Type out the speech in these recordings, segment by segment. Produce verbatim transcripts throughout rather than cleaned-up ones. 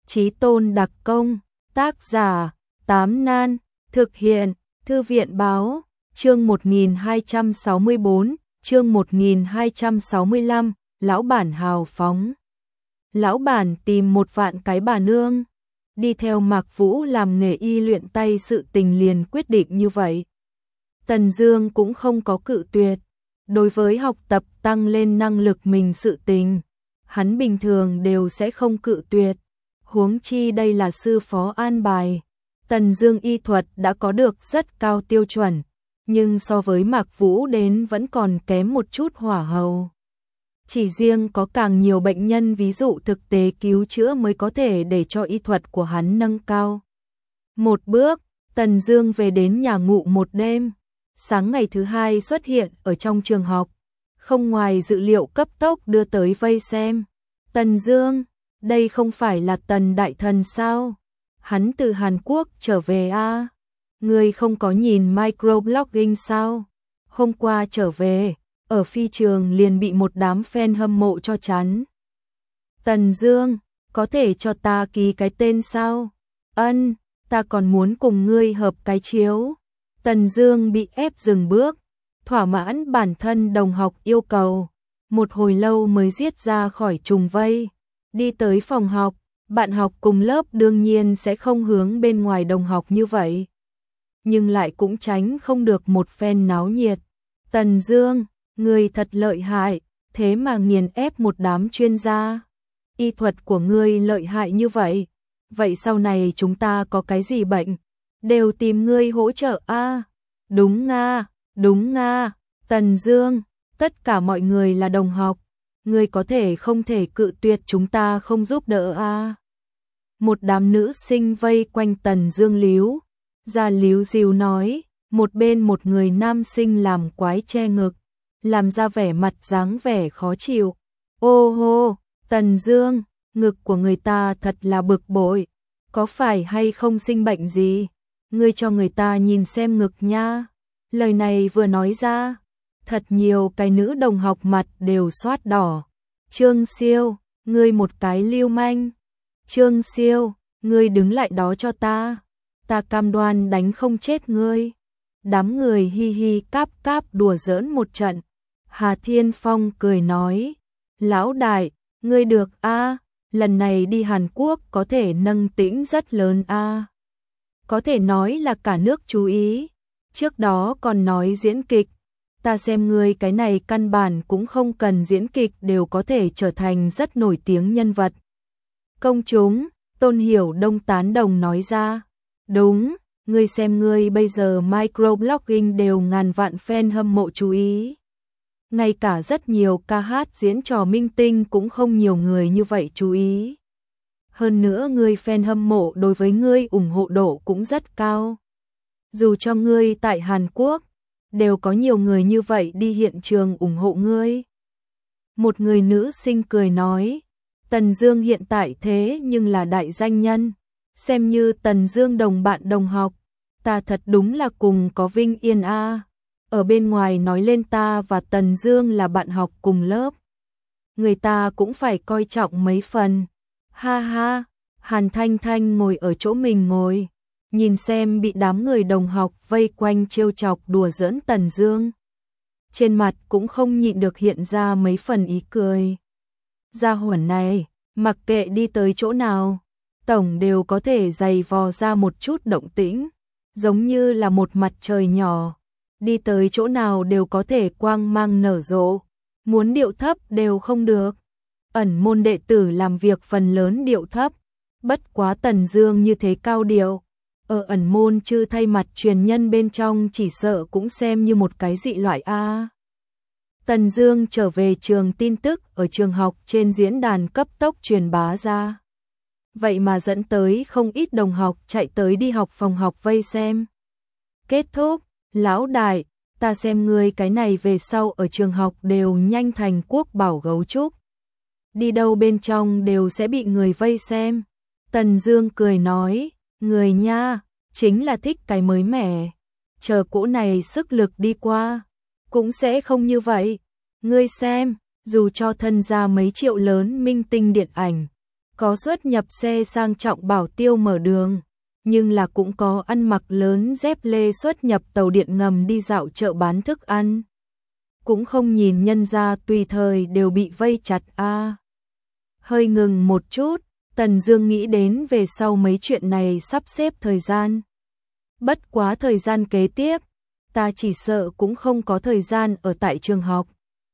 Chí Tôn đặc công, tác giả, Tám Nan, thực hiện, Thư viện báo, chương một nghìn hai trăm sáu mươi bốn, chương một nghìn hai trăm sáu mươi lăm, lão bản hào phóng. Lão bản tìm một vạn cái bà nương, đi theo Mạc Vũ làm nghề y luyện tay, sự tình liền quyết định như vậy. Tần Dương cũng không có cự tuyệt, đối với học tập tăng lên năng lực mình sự tình, hắn bình thường đều sẽ không cự tuyệt, huống chi đây là sư phó an bài. Tần Dương y thuật đã có được rất cao tiêu chuẩn, nhưng so với Mạc Vũ đến vẫn còn kém một chút hỏa hầu. Chỉ riêng có càng nhiều bệnh nhân ví dụ thực tế cứu chữa mới có thể để cho y thuật của hắn nâng cao. Một bước, Tần Dương về đến nhà ngủ một đêm, sáng ngày thứ hai xuất hiện ở trong trường học, không ngoài dự liệu cấp tốc đưa tới vây xem. Tần Dương, đây không phải là Tần đại thần sao? Hắn từ Hàn Quốc trở về a? À? Ngươi không có nhìn microblogging sao? Hôm qua trở về, ở phi trường liền bị một đám fan hâm mộ cho chắn. Tần Dương, có thể cho ta ký cái tên sao? Ân, ta còn muốn cùng ngươi hợp cái chiếu. Tần Dương bị ép dừng bước, thỏa mãn bản thân đồng học yêu cầu, một hồi lâu mới giết ra khỏi trùng vây, đi tới phòng học. Bạn học cùng lớp đương nhiên sẽ không hướng bên ngoài đồng học như vậy, nhưng lại cũng tránh không được một phen náo nhiệt. Tần Dương, ngươi thật lợi hại, thế mà nghiền ép một đám chuyên gia. Y thuật của ngươi lợi hại như vậy, vậy sau này chúng ta có cái gì bệnh, đều tìm ngươi hỗ trợ a. À? Đúng nga, đúng nga, Tần Dương, tất cả mọi người là đồng học, ngươi có thể không thể cự tuyệt chúng ta không giúp đỡ a. À? Một đám nữ sinh vây quanh Tần Dương líu ra líu díu nói, một bên một người nam sinh làm quái che ngực, làm ra vẻ mặt dáng vẻ khó chịu. Ô hô, Tần Dương, ngực của người ta thật là bực bội, có phải hay không sinh bệnh gì? Ngươi cho người ta nhìn xem ngực nha. Lời này vừa nói ra, thật nhiều cái nữ đồng học mặt đều xoát đỏ. Trương Siêu, ngươi một cái lưu manh. Trương Siêu, ngươi đứng lại đó cho ta, ta cam đoan đánh không chết ngươi. Đám người hi hi cáp cáp đùa giỡn một trận. Hà Thiên Phong cười nói, lão đại, ngươi được a, à, lần này đi Hàn Quốc có thể nâng tĩnh rất lớn a. À. Có thể nói là cả nước chú ý, trước đó còn nói diễn kịch, ta xem ngươi cái này căn bản cũng không cần diễn kịch đều có thể trở thành rất nổi tiếng nhân vật. Công chúng, Tôn Hiểu Đông tán đồng nói ra, đúng, ngươi xem ngươi bây giờ microblogging đều ngàn vạn fan hâm mộ chú ý. Ngay cả rất nhiều ca hát diễn trò minh tinh cũng không nhiều người như vậy chú ý. Hơn nữa ngươi fan hâm mộ đối với ngươi ủng hộ độ cũng rất cao. Dù cho ngươi tại Hàn Quốc, đều có nhiều người như vậy đi hiện trường ủng hộ ngươi. Một người nữ sinh cười nói, Tần Dương hiện tại thế nhưng là đại danh nhân, xem như Tần Dương đồng bạn đồng học, ta thật đúng là cùng có vinh yên a. À. Ở bên ngoài nói lên ta và Tần Dương là bạn học cùng lớp, người ta cũng phải coi trọng mấy phần. Ha ha, Hàn Thanh Thanh ngồi ở chỗ mình ngồi, nhìn xem bị đám người đồng học vây quanh trêu chọc đùa giỡn Tần Dương. Trên mặt cũng không nhịn được hiện ra mấy phần ý cười. Gia hỏa này, mặc kệ đi tới chỗ nào, tổng đều có thể giày vò ra một chút động tĩnh, giống như là một mặt trời nhỏ, đi tới chỗ nào đều có thể quang mang nở rộ, muốn điệu thấp đều không được. Ẩn môn đệ tử làm việc phần lớn điệu thấp, bất quá Tần Dương như thế cao điệu, ở ẩn môn chư thay mặt truyền nhân bên trong chỉ sợ cũng xem như một cái dị loại a. Tần Dương trở về trường, tin tức ở trường học trên diễn đàn cấp tốc truyền bá ra. Vậy mà dẫn tới không ít đồng học chạy tới đi học phòng học vây xem. Kết thúc, lão đại, ta xem ngươi cái này về sau ở trường học đều nhanh thành quốc bảo gấu trúc. Đi đâu bên trong đều sẽ bị người vây xem. Tần Dương cười nói, người nha, chính là thích cái mới mẻ. Chờ cỗ này sức lực đi qua, cũng sẽ không như vậy. Ngươi xem, dù cho thân ra mấy triệu lớn minh tinh điện ảnh, có xuất nhập xe sang trọng bảo tiêu mở đường, nhưng là cũng có ăn mặc lớn dép lê xuất nhập tàu điện ngầm đi dạo chợ bán thức ăn. Cũng không nhìn nhân ra tùy thời đều bị vây chặt a. À. Hơi ngừng một chút, Tần Dương nghĩ đến về sau mấy chuyện này sắp xếp thời gian. Bất quá thời gian kế tiếp, ta chỉ sợ cũng không có thời gian ở tại trường học.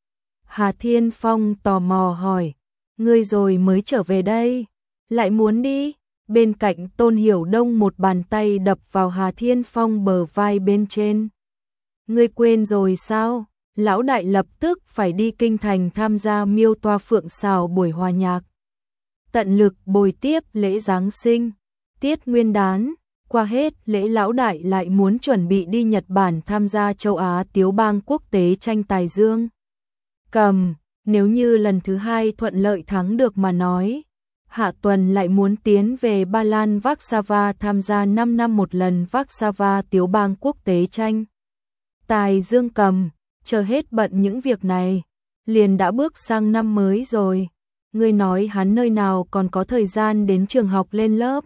Hà Thiên Phong tò mò hỏi, ngươi rồi mới trở về đây, lại muốn đi? Bên cạnh Tôn Hiểu Đông một bàn tay đập vào Hà Thiên Phong bờ vai bên trên. Ngươi quên rồi sao? Lão đại lập tức phải đi kinh thành tham gia Miêu Toa Phượng Sào buổi hòa nhạc. Tận lực bồi tiếp lễ Giáng sinh, Tiết Nguyên đán, qua hết lễ lão đại lại muốn chuẩn bị đi Nhật Bản tham gia châu Á Tiếu bang quốc tế tranh tài dương cầm, nếu như lần thứ hai thuận lợi thắng được mà nói. Hạ tuần lại muốn tiến về Ba Lan Warsaw tham gia năm năm một lần Warsaw Tiếu bang quốc tế tranh tài dương cầm, chờ hết bận những việc này, liền đã bước sang năm mới rồi. Ngươi nói hắn nơi nào còn có thời gian đến trường học lên lớp?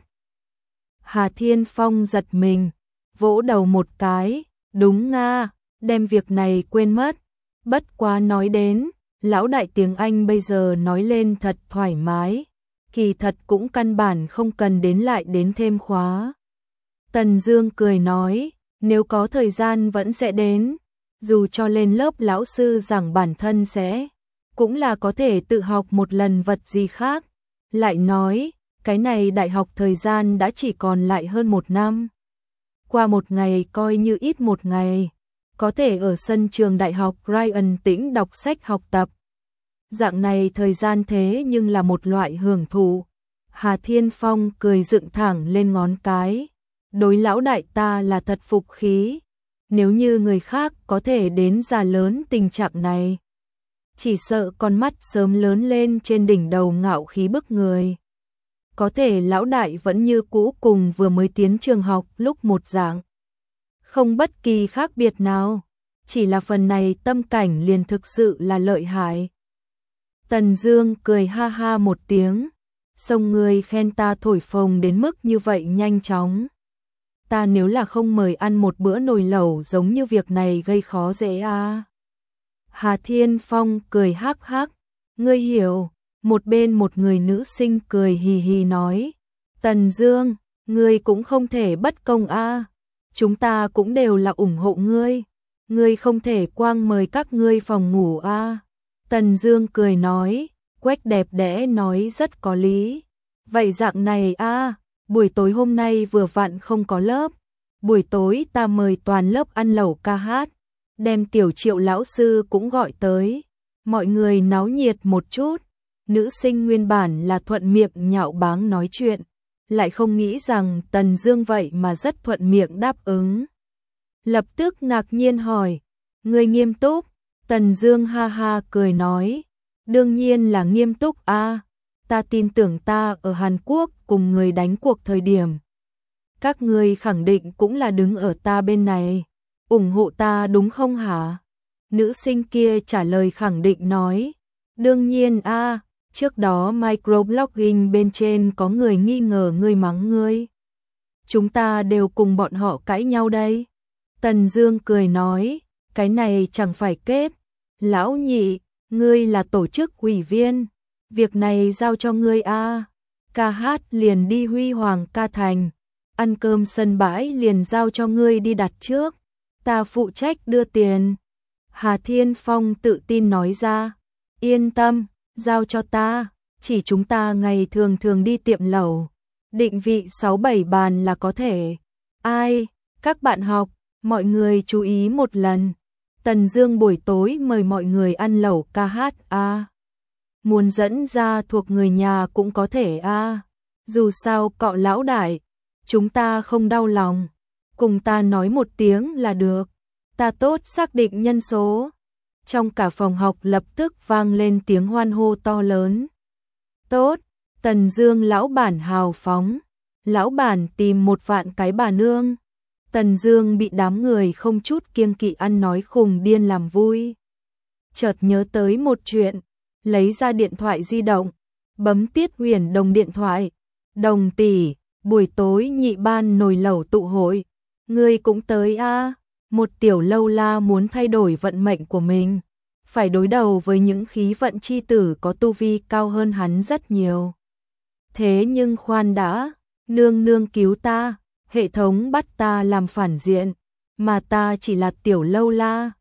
Hà Thiên Phong giật mình, vỗ đầu một cái, đúng nga, đem việc này quên mất. Bất quá nói đến, lão đại tiếng Anh bây giờ nói lên thật thoải mái, kỳ thật cũng căn bản không cần đến lại đến thêm khóa. Tần Dương cười nói, nếu có thời gian vẫn sẽ đến, dù cho lên lớp lão sư giảng bản thân sẽ, cũng là có thể tự học một lần vật gì khác. Lại nói, cái này đại học thời gian đã chỉ còn lại hơn một năm. Qua một ngày coi như ít một ngày, có thể ở sân trường đại học Ryan tĩnh đọc sách học tập. Dạng này thời gian thế nhưng là một loại hưởng thụ. Hà Thiên Phong cười dựng thẳng lên ngón cái. Đối lão đại ta là thật phục khí. Nếu như người khác có thể đến già lớn tình trạng này, chỉ sợ con mắt sớm lớn lên trên đỉnh đầu ngạo khí bức người. Có thể lão đại vẫn như cũ cùng vừa mới tiến trường học lúc một dạng. Không bất kỳ khác biệt nào, chỉ là phần này tâm cảnh liền thực sự là lợi hại. Tần Dương cười ha ha một tiếng, xong người khen ta thổi phồng đến mức như vậy nhanh chóng. Ta nếu là không mời ăn một bữa nồi lẩu giống như việc này gây khó dễ à. Hà Thiên Phong cười hắc hắc, ngươi hiểu. Một bên một người nữ sinh cười hì hì nói, Tần Dương, ngươi cũng không thể bất công a, à. Chúng ta cũng đều là ủng hộ ngươi, ngươi không thể quang mời các ngươi phòng ngủ a. À. Tần Dương cười nói, Quách đẹp đẽ nói rất có lý. Vậy dạng này a, à, buổi tối hôm nay vừa vặn không có lớp, buổi tối ta mời toàn lớp ăn lẩu ca hát, đem tiểu Triệu lão sư cũng gọi tới, mọi người náo nhiệt một chút. Nữ sinh nguyên bản là thuận miệng nhạo báng nói chuyện, lại không nghĩ rằng Tần Dương vậy mà rất thuận miệng đáp ứng. Lập tức ngạc nhiên hỏi, ngươi nghiêm túc? Tần Dương ha ha cười nói, đương nhiên là nghiêm túc a, à, ta tin tưởng ta ở Hàn Quốc cùng người đánh cuộc thời điểm, các ngươi khẳng định cũng là đứng ở ta bên này, ủng hộ ta đúng không hả? Nữ sinh kia trả lời khẳng định nói, đương nhiên a, à, trước đó microblogging bên trên có người nghi ngờ ngươi mắng ngươi. Chúng ta đều cùng bọn họ cãi nhau đây. Tần Dương cười nói, cái này chẳng phải kết. Lão nhị, ngươi là tổ chức ủy viên, việc này giao cho ngươi a. À. Ca hát liền đi Huy Hoàng ca thành, ăn cơm sân bãi liền giao cho ngươi đi đặt trước, ta phụ trách đưa tiền. Hà Thiên Phong tự tin nói ra, yên tâm, giao cho ta, chỉ chúng ta ngày thường thường đi tiệm lẩu, định vị sáu bảy bàn là có thể. Ai, các bạn học, mọi người chú ý một lần. Tần Dương buổi tối mời mọi người ăn lẩu ca hát a. À. Muốn dẫn ra thuộc người nhà cũng có thể a. À. Dù sao cọ lão đại, chúng ta không đau lòng, cùng ta nói một tiếng là được. Ta tốt xác định nhân số. Trong cả phòng học lập tức vang lên tiếng hoan hô to lớn. Tốt, Tần Dương lão bản hào phóng, lão bản tìm một vạn cái bà nương. Tần Dương bị đám người không chút kiêng kỵ ăn nói khùng điên làm vui. Chợt nhớ tới một chuyện, lấy ra điện thoại di động, bấm Tiết Huyền Đồng điện thoại. Đồng tỷ, buổi tối nhị ban nồi lẩu tụ hội, ngươi cũng tới a? À? Một tiểu lâu la muốn thay đổi vận mệnh của mình, phải đối đầu với những khí vận chi tử có tu vi cao hơn hắn rất nhiều. Thế nhưng khoan đã, nương nương cứu ta, hệ thống bắt ta làm phản diện, mà ta chỉ là tiểu lâu la,